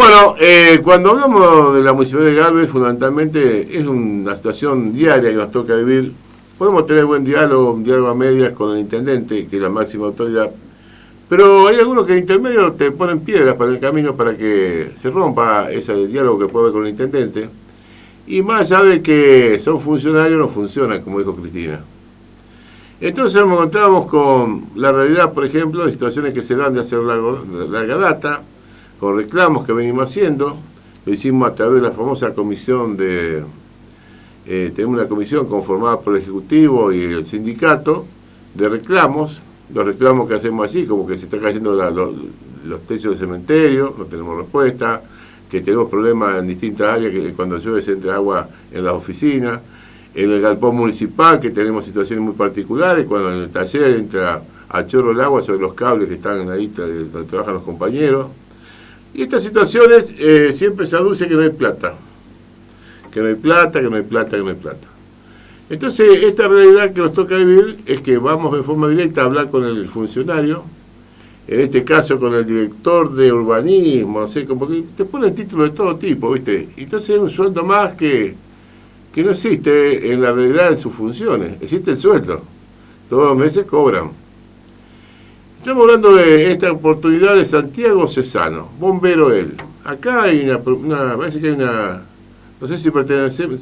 Bueno, cuando hablamos de la Municipalidad de Galvez, fundamentalmente es una situación diaria que nos toca vivir. Podemos tener buen diálogo, un diálogo a medias con el intendente, que es la máxima autoridad, pero hay algunos que en intermedio te ponen piedras para el camino para que se rompa ese diálogo que puede haber con el intendente. Y más allá de que son funcionarios, no funcionan, como dijo Cristina. Entonces nos encontramos con la realidad, por ejemplo, de situaciones que se dan de hace larga data, con reclamos que venimos haciendo. Lo hicimos a través de la famosa comisión tenemos una comisión conformada por el Ejecutivo y el sindicato de reclamos. Los reclamos que hacemos allí, como que se están cayendo los techos de cementerio, no tenemos respuesta, que tenemos problemas en distintas áreas, que cuando llueve se entra agua en las oficinas, en el galpón municipal, que tenemos situaciones muy particulares, cuando en el taller entra a chorro el agua sobre los cables que están ahí donde trabajan los compañeros. Y estas situaciones siempre se aduce que no hay plata, que no hay plata, que no hay plata, que no hay plata. Entonces, esta realidad que nos toca vivir es que vamos de forma directa a hablar con el funcionario, en este caso con el director de urbanismo, no sé, como que te ponen títulos de todo tipo, ¿viste? Entonces es un sueldo más que no existe en la realidad en sus funciones, existe el sueldo, todos los meses cobran. Estamos hablando de esta oportunidad de Santiago Cesano, bombero él. Acá hay parece que hay una... No sé si pertenecemos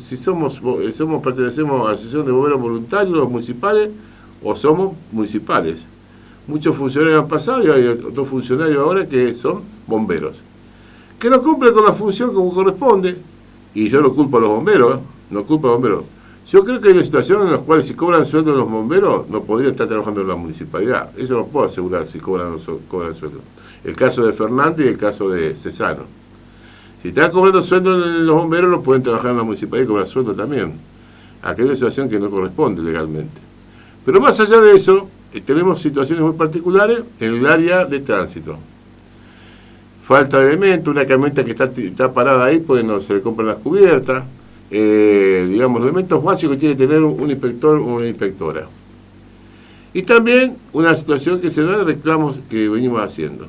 a la Asociación de Bomberos Voluntarios, los municipales, o somos municipales. Muchos funcionarios han pasado y hay otros funcionarios ahora que son bomberos. Que no cumplen con la función como corresponde, y yo no culpo a los bomberos, no culpo a los bomberos. Yo creo que hay una situación en la cual si cobran sueldo los bomberos, no podrían estar trabajando en la municipalidad. Eso no puedo asegurar si cobran sueldo. El caso de Fernández y el caso de Cesano. Si están cobrando sueldo los bomberos, no pueden trabajar en la municipalidad y cobrar sueldo también. Aquí hay una situación que no corresponde legalmente. Pero más allá de eso, tenemos situaciones muy particulares en el área de tránsito. Falta de elementos, una camioneta que está parada ahí, pues no se le compran las cubiertas. Digamos, los elementos básicos que tiene que tener un inspector o una inspectora. Y también una situación que se da de reclamos que venimos haciendo.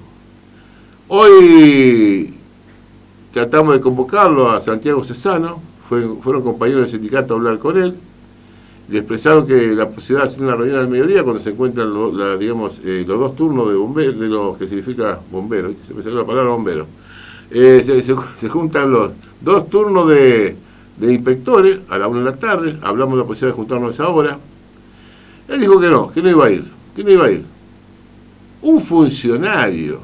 Hoy tratamos de convocarlo a Santiago Cesano, fueron compañeros del sindicato a hablar con él, le expresaron que la posibilidad de hacer una reunión al mediodía cuando se encuentran los dos turnos de bomberos, de lo que significa bombero, ¿viste? Se me salió la palabra bombero. Se juntan los dos turnos de inspectores a la 1 de la tarde, hablamos de la posibilidad de juntarnos a esa hora. Él dijo que no iba a ir. Un funcionario.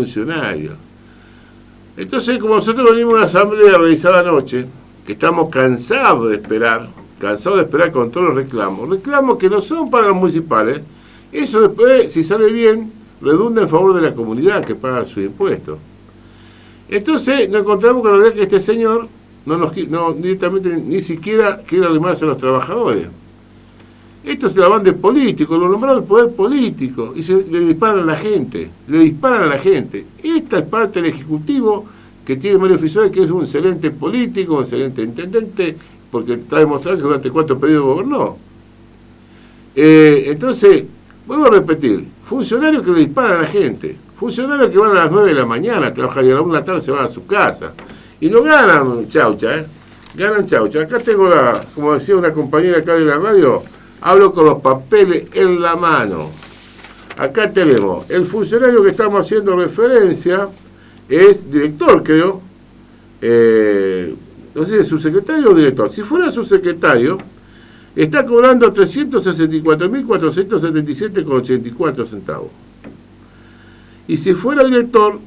Entonces, como nosotros venimos a una asamblea realizada anoche, que estamos cansados de esperar con todos los reclamos que no son para los municipales, eso después, si sale bien, redunda en favor de la comunidad que paga sus impuestos. Entonces, nos encontramos con la realidad que este señor no directamente ni siquiera quiere arrimarse a los trabajadores. Esto se la van de político, lo nombraron el poder político y le disparan a la gente. Esta es parte del Ejecutivo que tiene Mario Fisoli, que es un excelente político, un excelente intendente, porque está demostrado que durante 4 periodos gobernó. Entonces, vuelvo a repetir, funcionarios que le disparan a la gente, funcionarios que van a las 9 de la mañana a trabajar y a la 1 de la tarde se van a su casa. Y no ganan chaucha, ganan chaucha. Acá tengo como decía una compañera acá de la radio, hablo con los papeles en la mano. Acá tenemos, el funcionario que estamos haciendo referencia es director, creo. No sé si es subsecretario o director. Si fuera subsecretario, está cobrando 364.477,84 centavos. Y si fuera director,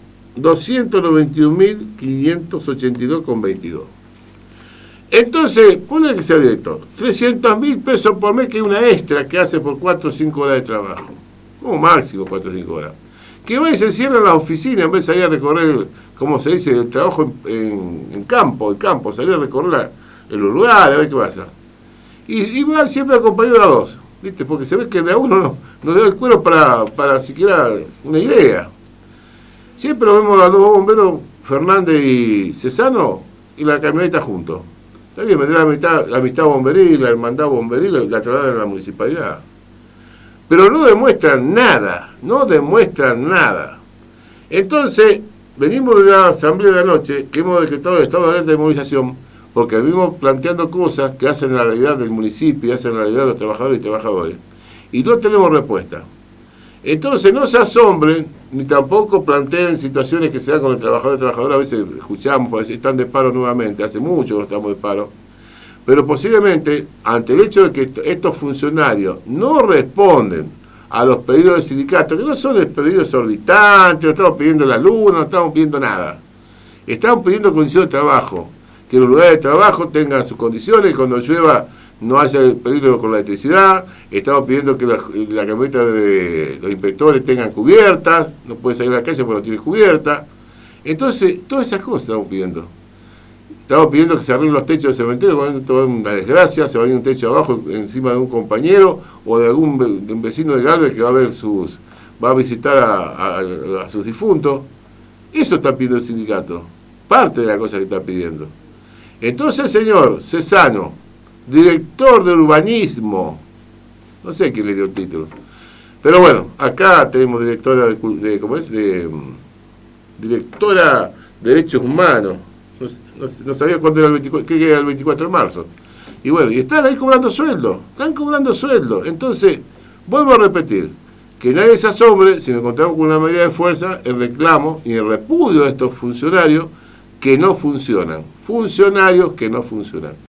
291.582,22. Entonces, ponle que sea director, 300.000 pesos por mes, que es una extra que hace por 4 o 5 horas de trabajo. Como máximo 4 o 5 horas. Que va y se cierra en la oficina en vez de salir a recorrer, como se dice, el trabajo en campo, salir a recorrer los lugares, a ver qué pasa. Y va siempre acompañado de a dos, ¿viste? Porque se ve que de a uno no le da el cuero para siquiera una idea. Siempre lo vemos a los dos bomberos, Fernández y Cesano, y la camioneta juntos. También vendrá la amistad bomberil, la hermandad bomberil, la trasladan a la municipalidad. Pero no demuestran nada. Entonces, venimos de una asamblea de anoche que hemos decretado el estado de alerta de movilización porque venimos planteando cosas que hacen la realidad del municipio y hacen la realidad de los trabajadores y trabajadores. Y no tenemos respuesta. Entonces no se asombren, ni tampoco planteen situaciones que se dan con el trabajador y trabajadora. A veces escuchamos, parece, están de paro nuevamente, hace mucho que no estamos de paro. Pero posiblemente, ante el hecho de que estos funcionarios no responden a los pedidos del sindicato, que no son pedidos exorbitantes, no estamos pidiendo la luna, no estamos pidiendo nada. Estamos pidiendo condiciones de trabajo, que los lugares de trabajo tengan sus condiciones, y cuando llueva no haya peligro con la electricidad. Estamos pidiendo que la camioneta de los inspectores tengan cubiertas, no puede salir a la calle porque no tiene cubierta. Entonces, todas esas cosas estamos pidiendo. Estamos pidiendo que se arreglen los techos del cementerio, cuando hay una desgracia, se va a ir un techo abajo encima de un compañero o de de un vecino de Galvez que va a visitar a sus difuntos. Eso está pidiendo el sindicato, parte de la cosa que está pidiendo. Entonces el señor Cesano, director de urbanismo, no sé quién le dio el título, pero bueno, acá tenemos directora directora de Derechos Humanos. No sabía cuándo era el 24, que era el 24 de marzo. Y bueno, y están ahí cobrando sueldo. Entonces, vuelvo a repetir, que nadie se asombre si nos encontramos con una medida de fuerza, el reclamo y el repudio de estos funcionarios que no funcionan. Funcionarios que no funcionan.